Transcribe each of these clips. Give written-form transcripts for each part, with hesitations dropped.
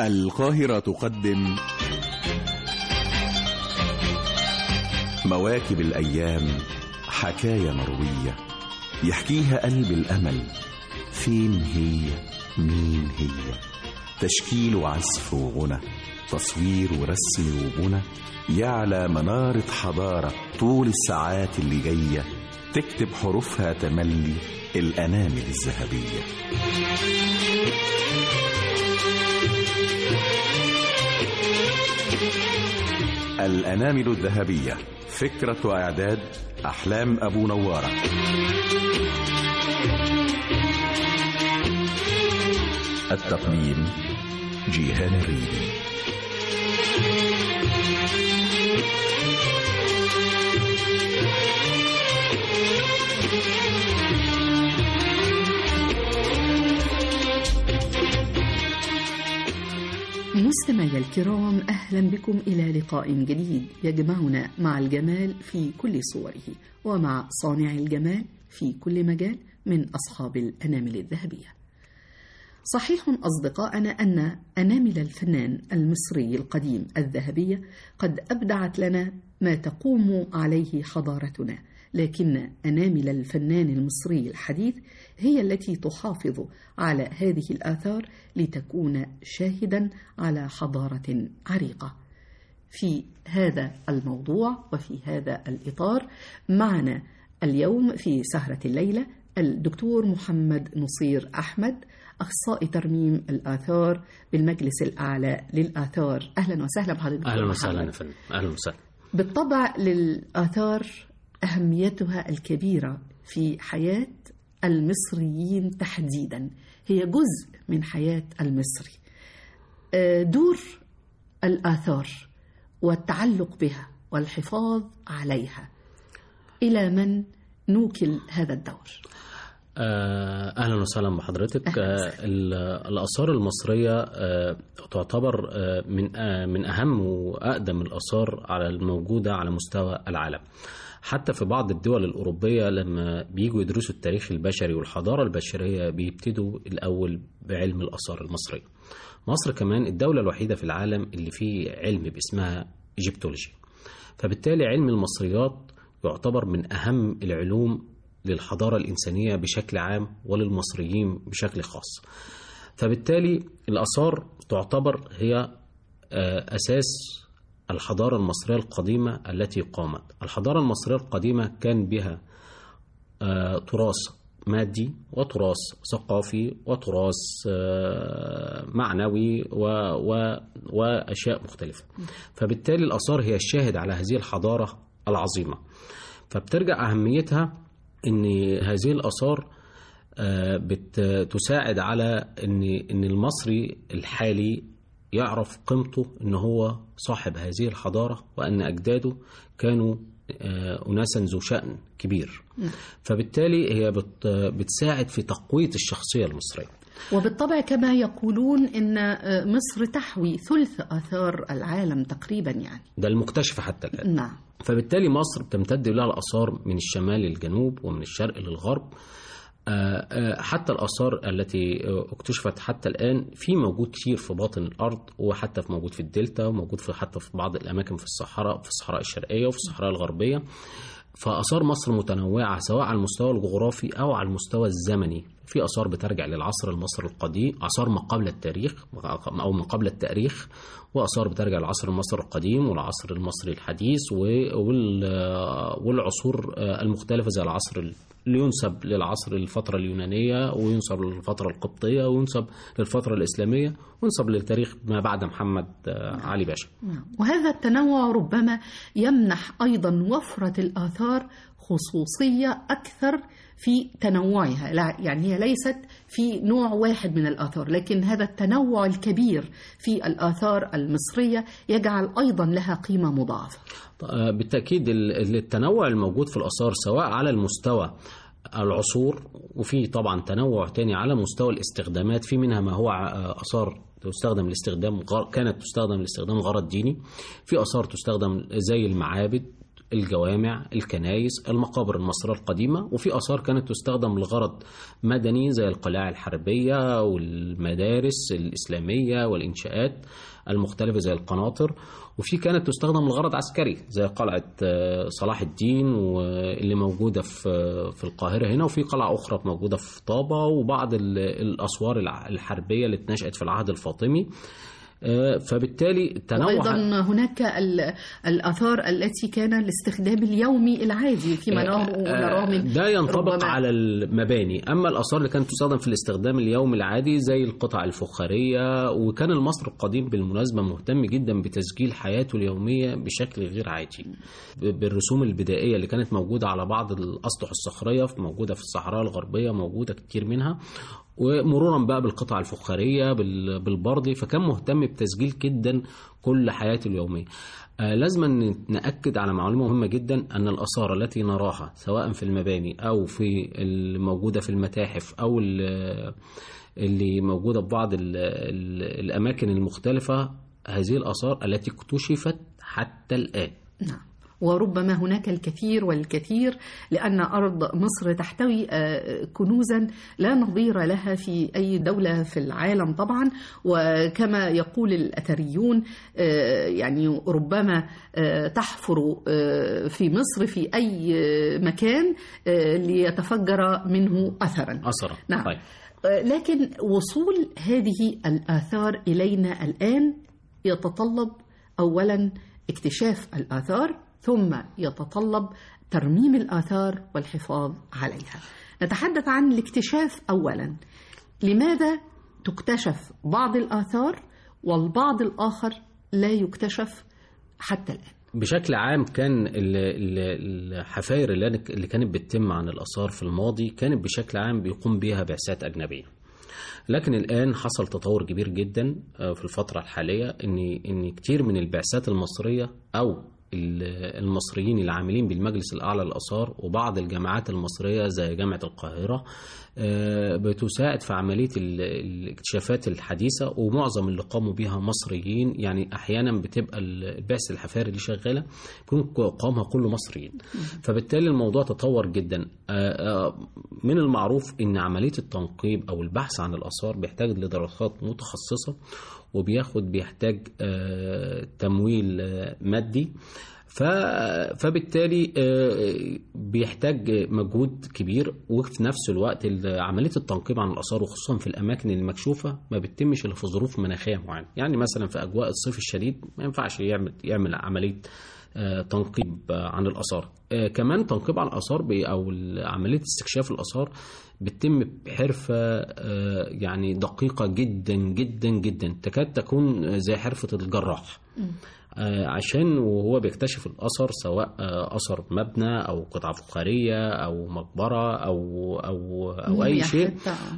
القاهرة تقدم مواكب الأيام، حكاية مروية يحكيها قلب الأمل. فين هي؟ مين هي؟ تشكيل وعزف وغنى، تصوير ورسم وبنى، يعلى منارة حضارة طول الساعات اللي جاية تكتب حروفها تملي الأنامل الذهبية. الأنامل الذهبية، فكرة وإعداد أحلام أبو نوارة. التقديم جيهان الريدي. مستمعي الكرام، أهلا بكم إلى لقاء جديد يجمعنا مع الجمال في كل صوره ومع صانع الجمال في كل مجال من أصحاب الأنامل الذهبية. صحيح أصدقائنا أن أنامل الفنان المصري القديم الذهبية قد أبدعت لنا ما تقوم عليه حضارتنا، لكن أنامل الفنان المصري الحديث هي التي تحافظ على هذه الآثار لتكون شاهدا على حضارة عريقة. في هذا الموضوع وفي هذا الإطار معنا اليوم في سهرة الليلة الدكتور محمد نصير أحمد، أخصائي ترميم الآثار بالمجلس الأعلى للآثار. أهلا وسهلا بحضرتك. أهلا وسهلا يا فندم. أهلا وسهلا. بالطبع للآثار أهميتها الكبيرة في حياة المصريين تحديدا، هي جزء من حياة المصري. دور الآثار والتعلق بها والحفاظ عليها، إلى من نوكل هذا الدور؟ أهلا وسهلا بحضرتك. الآثار المصرية تعتبر من أهم وأقدم الآثار الموجودة على مستوى العالم. حتى في بعض الدول الأوروبية لما بييجوا يدرسوا التاريخ البشري والحضارة البشرية بيبتدوا الأول بعلم الآثار المصرية. مصر كمان الدولة الوحيدة في العالم اللي فيه علم باسمها إيجيبتولوجي، فبالتالي علم المصريات يعتبر من أهم العلوم للحضارة الإنسانية بشكل عام وللمصريين بشكل خاص. فبالتالي الآثار تعتبر هي أساس الحضارة المصرية القديمة التي قامت. الحضارة المصرية القديمة كان بها تراث مادي وتراث ثقافي وتراث معنوي وأشياء مختلفة. فبالتالي الآثار هي الشاهد على هذه الحضارة العظيمة. فبترجع أهميتها إن هذه الآثار بتساعد على إن المصري الحالي يعرف قيمته، إن هو صاحب هذه الحضارة وأن أجداده كانوا أناسا ذو شأن كبير. فبالتالي هي بتساعد في تقوية الشخصية المصرية. وبالطبع كما يقولون إن مصر تحوي ثلث آثار العالم تقريبا، يعني ده المكتشف حتى الآن. نعم. فبالتالي مصر بتمتد لها الآثار من الشمال للجنوب ومن الشرق للغرب. حتى الآثار التي اكتشفت حتى الآن في موجود كتير في باطن الأرض، وحتى موجود في الدلتا، وموجود حتى في بعض الأماكن في الصحراء الشرقية وفي الصحراء الغربية. فآثار مصر متنوعة سواء على المستوى الجغرافي أو على المستوى الزمني. في آثار بترجع للعصر المصري القديم، آثار ما قبل التاريخ أو ما قبل التاريخ، وآثار بترجع للعصر المصري القديم والعصر المصري الحديث والعصور المختلفة، زي العصر اللي ينسب للعصر الفترة اليونانية، وينسب للفترة القبطية، وينسب للفترة الإسلامية، وينسب للتاريخ ما بعد محمد علي باشا. وهذا التنوع ربما يمنح أيضا وفرة الآثار خصوصية أكثر في تنوعها. يعني هي ليست في نوع واحد من الآثار، لكن هذا التنوع الكبير في الآثار المصرية يجعل أيضا لها قيمة مضاعفة. بالتأكيد التنوع الموجود في الآثار سواء على المستوى العصور، وفي طبعا تنوع تاني على مستوى الاستخدامات. في منها ما هو آثار كانت تستخدم لاستخدام غرض ديني، في آثار تستخدم زي المعابد، الجوامع، الكنائس، المقابر المصرية القديمة، وفي آثار كانت تستخدم لغرض مدني زي القلاع الحربية والمدارس الإسلامية والإنشاءات المختلفة زي القناطر، وفي كانت تستخدم لغرض عسكري زي قلعة صلاح الدين واللي موجودة في القاهرة هنا، وفي قلعة أخرى موجودة في طابة، وبعض الأسوار الحربية اللي اتنشأت في العهد الفاطمي. فبالتالي تنوع. وأيضا هناك الآثار التي كان الاستخدام اليومي العادي فيما نراه من ده ينطبق على المباني. أما الآثار اللي كانت تستخدم في الاستخدام اليومي العادي زي القطع الفخارية، وكان المصري القديم بالمناسبة مهتم جدا بتسجيل حياته اليومية بشكل غير عادي بالرسوم البدائية اللي كانت موجودة على بعض الأسطح الصخرية موجودة في الصحراء الغربية، موجودة كتير منها، ومرورا بقى بالقطع الفخارية بالبردي. فكان مهتم بتسجيل جدا كل حياته اليومية. لازم نأكد على معلومة مهمة جدا، أن الآثار التي نراها سواء في المباني أو في الموجودة في المتاحف أو اللي موجودة في بعض الأماكن المختلفة، هذه الآثار التي اكتشفت حتى الآن. نعم. وربما هناك الكثير والكثير، لأن أرض مصر تحتوي كنوزا لا نظير لها في أي دولة في العالم طبعا. وكما يقول الأثريون يعني ربما تحفر في مصر في أي مكان ليتفجر منه أثرا. نعم. طيب. لكن وصول هذه الآثار إلينا الآن يتطلب أولا اكتشاف الآثار، ثم يتطلب ترميم الآثار والحفاظ عليها. نتحدث عن الاكتشاف أولا. لماذا تكتشف بعض الآثار والبعض الآخر لا يكتشف حتى الآن؟ بشكل عام كان الحفاير اللي كانت بتتم عن الآثار في الماضي كانت بشكل عام بيقوم بها بعثات أجنبية. لكن الآن حصل تطور كبير جدا في الفترة الحالية، إن كتير من البعثات المصرية أو المصريين العاملين بالمجلس الأعلى للآثار وبعض الجامعات المصرية زي جامعة القاهرة بتساعد في عملية الاكتشافات الحديثة، ومعظم اللي قاموا بها مصريين. يعني أحيانا بتبقى البعثة الحفاري اللي شغالة يكون قامها كله مصريين. فبالتالي الموضوع تطور جدا. من المعروف إن عملية التنقيب أو البحث عن الآثار بيحتاج لدراسات متخصصة، بيحتاج تمويل مادي. فبالتالي بيحتاج مجهود كبير. وفي نفس الوقت عملية التنقيب عن الآثار وخصوصا في الأماكن المكشوفة ما بتتمش إلا في ظروف مناخية معينة. يعني مثلا في أجواء الصيف الشديد ما ينفعش يعمل عملية تنقيب عن الآثار. كمان تنقيب عن الآثار أو عملية استكشاف الآثار بتتم بحرفة يعني دقيقة جدا جدا جدا، تكاد تكون زي حرفة الجراح. عشان وهو بيكتشف الأثر، سواء أثر مبنى أو قطعة فخارية أو مقبرة أو أي شيء،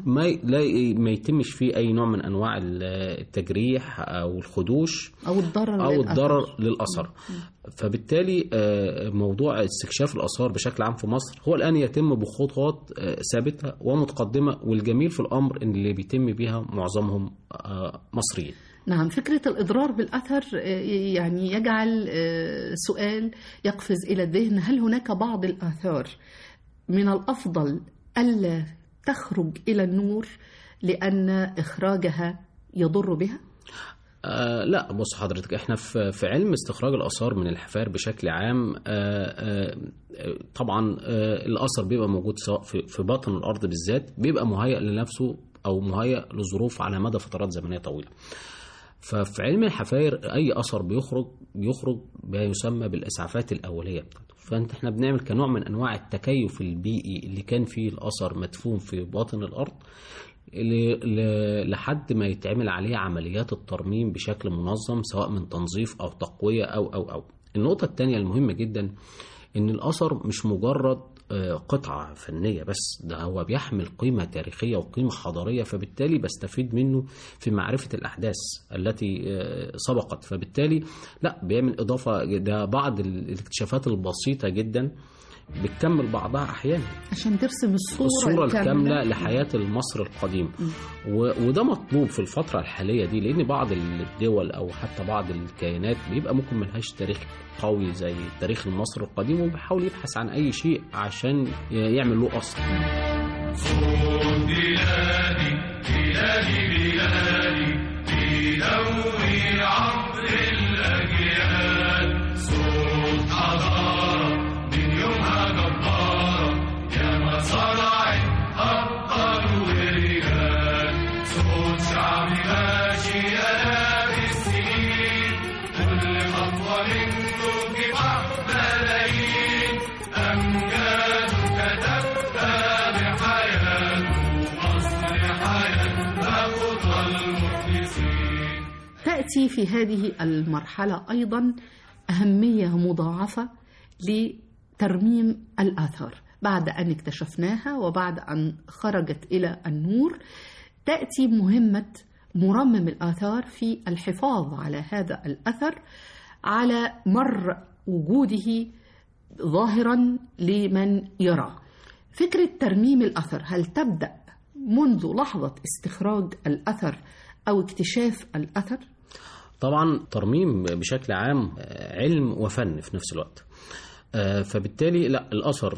ما يتمش فيه أي نوع من أنواع التجريح أو الخدوش أو الضرر للأثر. فبالتالي موضوع استكشاف الآثار بشكل عام في مصر هو الآن يتم بخطوات ثابتة ومتقدمة، والجميل في الأمر إن اللي بيتم بها معظمهم مصريين. نعم. فكرة الإضرار بالأثر يعني يجعل سؤال يقفز إلى الذهن: هل هناك بعض الآثار من الأفضل ألا تخرج إلى النور لأن إخراجها يضر بها؟ لا، بص حضرتك، احنا في علم استخراج الآثار من الحفار بشكل عام. طبعا الأثر بيبقى موجود سواء في باطن الأرض بالذات، بيبقى مهيأ لنفسه أو مهيأ لظروف على مدى فترات زمنية طويلة. ففي علم الحفاير أي أثر بيخرج بما يسمى بالإسعافات الأولية بتاعته. احنا بنعمل كنوع من أنواع التكيف البيئي اللي كان فيه الأثر مدفون في باطن الأرض لحد ما يتعمل عليه عمليات الترميم بشكل منظم، سواء من تنظيف أو تقوية أو. النقطة الثانية المهمة جدا إن الأثر مش مجرد قطعة فنية بس، ده هو بيحمل قيمة تاريخية وقيمة حضارية، فبالتالي بستفيد منه في معرفة الأحداث التي سبقت. فبالتالي لا، بيعمل إضافة. ده بعض الاكتشافات البسيطة جدا بتكمل بعضها أحيانا عشان ترسم الصورة الكاملة لحياة المصري القديم. وده مطلوب في الفترة الحالية دي، لأن بعض الدول أو حتى بعض الكيانات بيبقى ممكن ملهاش تاريخ قوي زي تاريخ المصري القديم، وبيحاول يبحث عن أي شيء عشان يعمل له أصل. صوت بلادي بلادي بلادي بيدوي عبر الأجيال، صوت حضارة من يومها جبارة يا ما صنعت أبطال ورجال، صوت شعب ماشي آلاف السنين كل خطوة منه كفاح ملايين، أمجاد كتبها بحياته مصر حياتها خطى المخلصين. تأتي في هذه المرحلة أيضا أهمية مضاعفة لترميم الآثار بعد أن اكتشفناها وبعد أن خرجت إلى النور. تأتي مهمة مرمم الآثار في الحفاظ على هذا الأثر على مر وجوده ظاهرا لمن يرى. فكرة ترميم الأثر هل تبدأ منذ لحظة استخراج الأثر أو اكتشاف الأثر؟ طبعا ترميم بشكل عام علم وفن في نفس الوقت، فبالتالي لا الأثر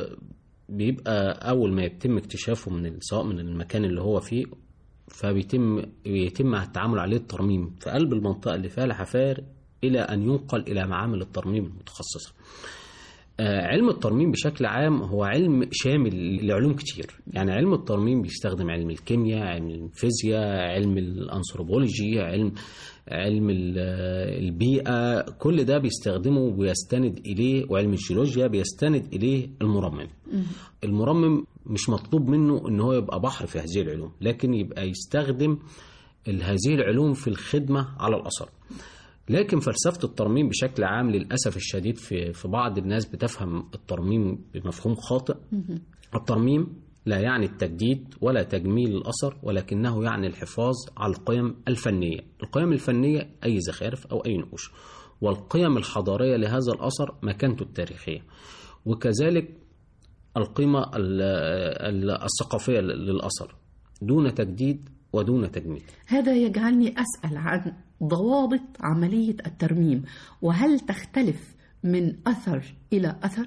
بيبقى أول ما يتم اكتشافه سواء من المكان اللي هو فيه، فبيتم التعامل عليه الترميم في قلب المنطقة اللي فيها الحفار إلى أن ينقل إلى معامل الترميم المتخصصة. علم الترميم بشكل عام هو علم شامل لعلوم كتير، يعني علم الترميم بيستخدم علم الكيمياء، علم الفيزياء، علم الأنثروبولوجي، علم البيئة، كل ده بيستخدمه ويستند إليه، وعلم الجيولوجيا بيستند إليه المرمم. المرمم مش مطلوب منه إن هو يبقى بحر في هذه العلوم، لكن يبقى يستخدم هذه العلوم في الخدمة على الأثر. لكن فلسفة الترميم بشكل عام للأسف الشديد في بعض الناس بتفهم الترميم بمفهوم خاطئ. الترميم لا يعني التجديد ولا تجميل الأثر، ولكنه يعني الحفاظ على القيم الفنية. القيم الفنية أي زخارف أو أي نقوش، والقيم الحضارية لهذا الأثر مكانته التاريخية، وكذلك القيمة الثقافية للأثر دون تجديد ودون تجميل. هذا يجعلني أسأل عن ضوابط عملية الترميم، وهل تختلف من أثر إلى أثر؟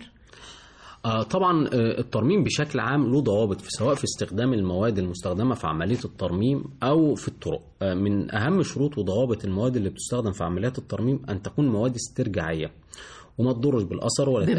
طبعا الترميم بشكل عام له ضوابط، سواء في استخدام المواد المستخدمة في عملية الترميم أو في الطرق. من أهم شروط وضوابط المواد اللي بتستخدم في عمليات الترميم أن تكون مواد استرجاعية وما تضرش بالأثر ولا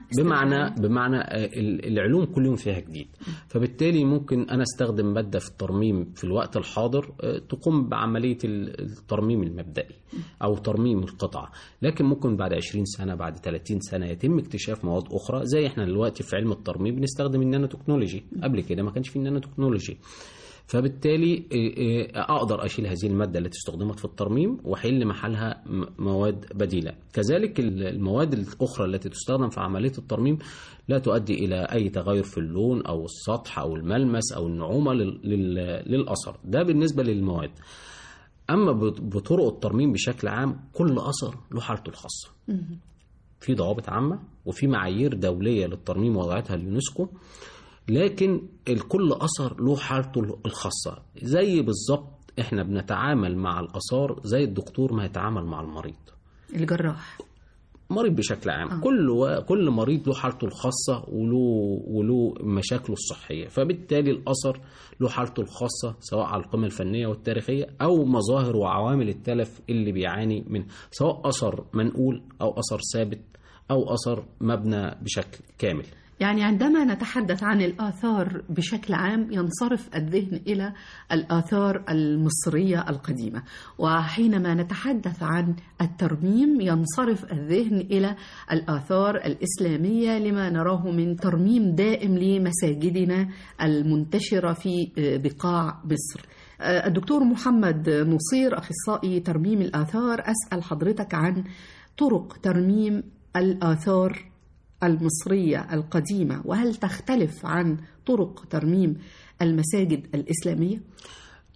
بمعنى العلوم كل يوم فيها جديد. فبالتالي ممكن أنا استخدم مادة في الترميم في الوقت الحاضر تقوم بعملية الترميم المبدئي أو ترميم القطعة، لكن ممكن بعد 20 سنة بعد 30 سنة يتم اكتشاف مواد أخرى. زي احنا دلوقتي في علم الترميم بنستخدم النانو تكنولوجي، قبل كده ما كانش في النانو تكنولوجي. فبالتالي أقدر أشيل هذه المادة التي استخدمت في الترميم وأحل محلها مواد بديلة. كذلك المواد الأخرى التي تستخدم في عملية الترميم لا تؤدي إلى أي تغير في اللون أو السطح أو الملمس أو النعومة للأثر. ده بالنسبة للمواد. أما بطرق الترميم بشكل عام كل أثر له حالته الخاصة، في ضوابط عامة وفي معايير دولية للترميم وضعتها اليونسكو، لكن الكل أثر له حالته الخاصة. زي بالظبط احنا بنتعامل مع الآثار زي الدكتور ما يتعامل مع المريض، الجراح، مريض بشكل عام. كل مريض له حالته الخاصة وله مشاكله الصحية. فبالتالي الأثر له حالته الخاصة سواء على القيمة الفنية والتاريخية أو مظاهر وعوامل التلف اللي بيعاني منه، سواء أثر منقول أو أثر ثابت أو أثر مبنى بشكل كامل. يعني عندما نتحدث عن الآثار بشكل عام ينصرف الذهن إلى الآثار المصرية القديمة، وحينما نتحدث عن الترميم ينصرف الذهن إلى الآثار الإسلامية لما نراه من ترميم دائم لمساجدنا المنتشرة في بقاع مصر. الدكتور محمد نصير، أخصائي ترميم الآثار، أسأل حضرتك عن طرق ترميم الآثار المصرية القديمة، وهل تختلف عن طرق ترميم المساجد الإسلامية؟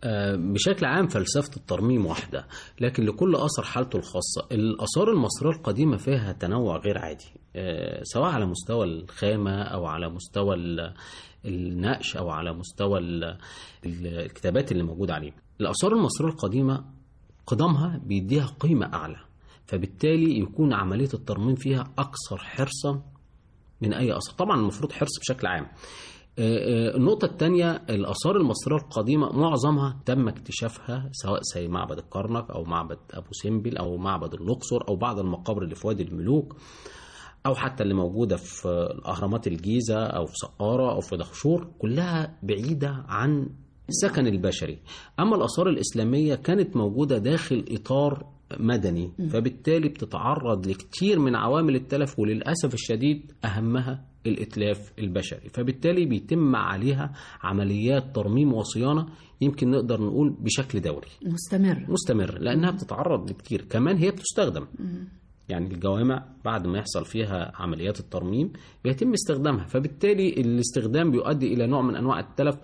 بشكل عام فلسفة الترميم واحدة، لكن لكل أثر حالته الخاصة. الآثار المصرية القديمة فيها تنوع غير عادي، سواء على مستوى الخامة أو على مستوى النقش أو على مستوى الكتابات اللي موجودة عليه. الآثار المصرية القديمة قدمها بيديها قيمة أعلى، فبالتالي يكون عملية الترميم فيها أكثر حرصا من أي أثر. طبعا المفروض حرص بشكل عام. النقطة الثانية، الآثار المصرية القديمة معظمها تم اكتشافها، سواء زي معبد الكرنك أو معبد أبو سمبل أو معبد الأقصر أو بعض المقابر اللي في وادي الملوك، أو حتى اللي موجودة في الأهرامات الجيزة أو في سقارة أو في دهشور، كلها بعيدة عن السكن البشري. أما الآثار الإسلامية كانت موجودة داخل إطار مدني، فبالتالي بتتعرض لكتير من عوامل التلف، وللأسف الشديد أهمها الإتلاف البشري، فبالتالي بيتم عليها عمليات ترميم وصيانة يمكن نقدر نقول بشكل دوري مستمر، لأنها بتتعرض لكتير. كمان هي بتستخدم، يعني الجوامع بعد ما يحصل فيها عمليات الترميم بيتم استخدامها، فبالتالي الاستخدام بيؤدي إلى نوع من أنواع التلف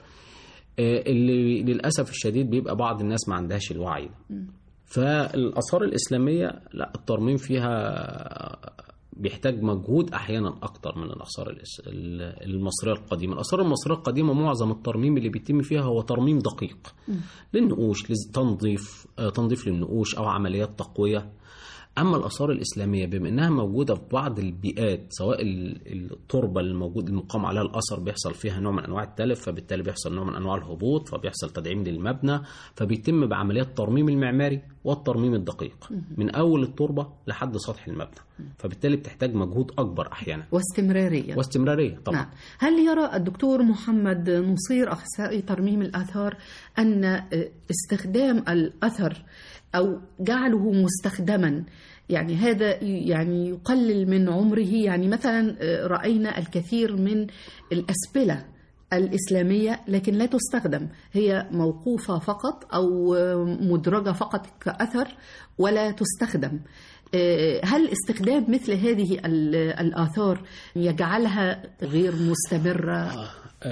اللي للأسف الشديد بيبقى بعض الناس ما عندهاش الوعي ده. فالآثار الإسلامية لا، الترميم فيها بيحتاج مجهود أحيانا أكتر من الآثار المصرية القديمة. الآثار المصرية القديمة معظم الترميم اللي بيتم فيها هو ترميم دقيق للنقوش، تنظيف للنقوش أو عمليات تقوية. أما الآثار الإسلامية بما أنها موجودة في بعض البيئات، سواء التربة المقام عليها الأثر بيحصل فيها نوع من أنواع التلف، فبالتالي بيحصل نوع من أنواع الهبوط، فبيحصل تدعيم للمبنى، فبيتم بعمليات الترميم المعماري والترميم الدقيق من أول التربة لحد سطح المبنى، فبالتالي بتحتاج مجهود أكبر أحيانا واستمرارية طبعا. نعم. هل يرى الدكتور محمد نصير أخصائي ترميم الآثار أن استخدام الأثر أو جعله مستخدما يعني هذا يعني يقلل من عمره؟ يعني مثلا رأينا الكثير من الأسبلة الإسلامية لكن لا تستخدم، هي موقوفة فقط أو مدرجة فقط كأثر ولا تستخدم. هل استخدام مثل هذه الآثار يجعلها غير مستمرة؟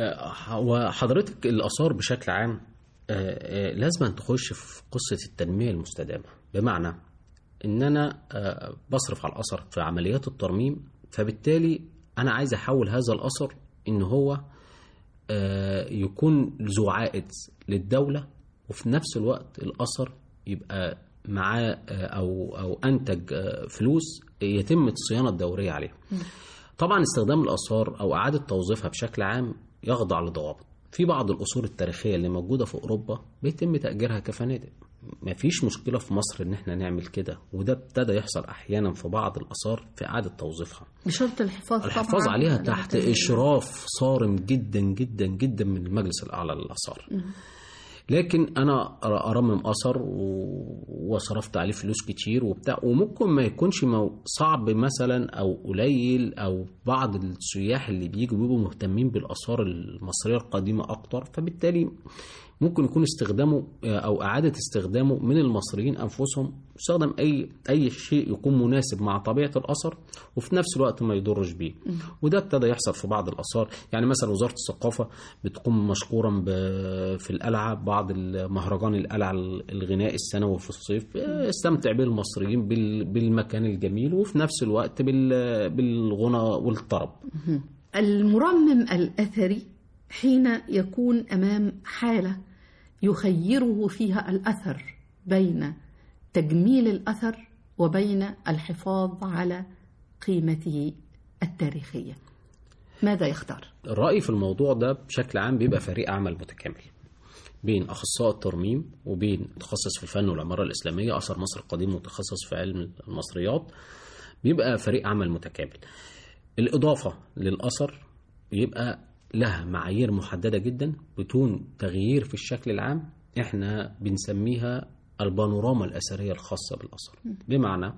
وحضرتك الآثار بشكل عام لازم أن تخش في قصة التنمية المستدامة، بمعنى إن أنا بصرف على الأثر في عمليات الترميم، فبالتالي أنا عايز أحول هذا الأثر إن هو يكون ذو عائد للدولة، وفي نفس الوقت الأثر يبقى معاه أو أنتج فلوس يتم الصيانة الدورية عليه. طبعا استخدام الآثار أو إعادة توظيفها بشكل عام يخضع لضوابط. في بعض الأصول التاريخية اللي موجودة في أوروبا بيتم تأجيرها كفنادق، ما فيش مشكلة في مصر إن احنا نعمل كده، وده ابتدى يحصل أحيانا في بعض الآثار في إعادة توظيفها بشرط الحفاظ عليها تحت إشراف صارم جدا جدا جدا من المجلس الأعلى للآثار. لكن أنا أرمم أثر وصرفت عليه فلوس كتير وبتاع، وممكن ما يكونش صعب مثلا أو قليل، أو بعض السياح اللي بيبقوا مهتمين بالآثار المصرية القديمة أكتر، فبالتالي ممكن يكون استخدامه أو إعادة استخدامه من المصريين أنفسهم، يستخدم أي شيء يكون مناسب مع طبيعة الأثر وفي نفس الوقت ما يضرش بيه. وده ابتدى يحصل في بعض الآثار. يعني مثلا وزارة الثقافة بتقوم مشكورا في القلعة بعض مهرجان القلعة الغنائي السنوي في الصيف، استمتع به المصريين بالمكان الجميل وفي نفس الوقت بالغنى والطرب. المرمم الأثري حين يكون أمام حالة يخيره فيها الأثر بين تجميل الأثر وبين الحفاظ على قيمته التاريخية، ماذا يختار؟ الرأي في الموضوع ده بشكل عام بيبقى فريق عمل متكامل بين أخصائي الترميم وبين متخصص في الفن والعمارة الإسلامية، أثر مصر القديم متخصص في علم المصريات، بيبقى فريق عمل متكامل. الإضافة للأثر بيبقى لها معايير محددة جدا بدون تغيير في الشكل العام، احنا بنسميها البانوراما الأثرية الخاصة بالأثر. بمعنى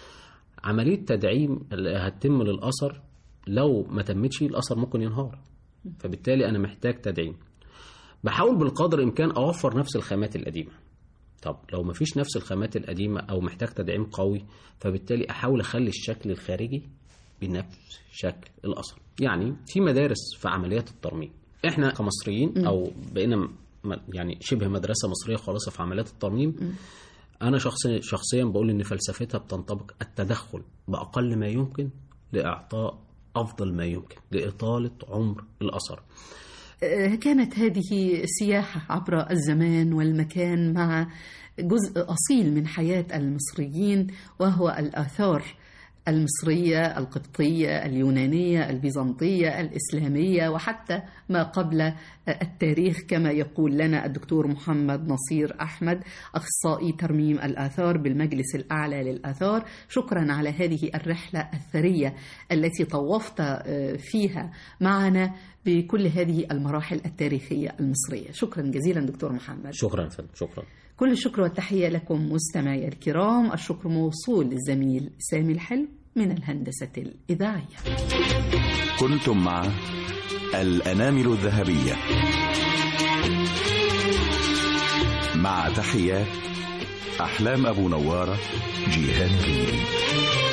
عملية تدعيم اللي هتتم للأثر لو ما تمتش الأثر ممكن ينهار، فبالتالي أنا محتاج تدعيم. بحاول بالقدر الإمكان أوفر نفس الخامات القديمة. طب لو ما فيش نفس الخامات القديمة أو محتاج تدعيم قوي، فبالتالي أحاول أخلي الشكل الخارجي بنفس شكل الأثر. يعني في مدارس في عمليات الترميم، احنا كمصريين او بقينا يعني شبه مدرسة مصرية خالصة في عمليات الترميم. أنا شخصيا بقول إن فلسفتها بتنطبق التدخل بأقل ما يمكن لإعطاء أفضل ما يمكن لإطالة عمر الأثر. كانت هذه سياحة عبر الزمان والمكان مع جزء أصيل من حياة المصريين، وهو الآثار المصرية، القبطية، اليونانية، البيزنطية، الإسلامية، وحتى ما قبل التاريخ كما يقول لنا الدكتور محمد نصير أحمد، أخصائي ترميم الآثار بالمجلس الأعلى للآثار. شكرا على هذه الرحلة الثرية التي طوفت فيها معنا بكل هذه المراحل التاريخية المصرية. شكرا جزيلا دكتور محمد. شكرا فندم. شكرا. كل الشكر والتحية لكم مستمعي الكرام. الشكر موصول للزميل سامي الحلو من الهندسة الإذاعية. كنتم مع الأنامل الذهبية، مع تحيات أحلام أبو نوارة، جيهان ريدي.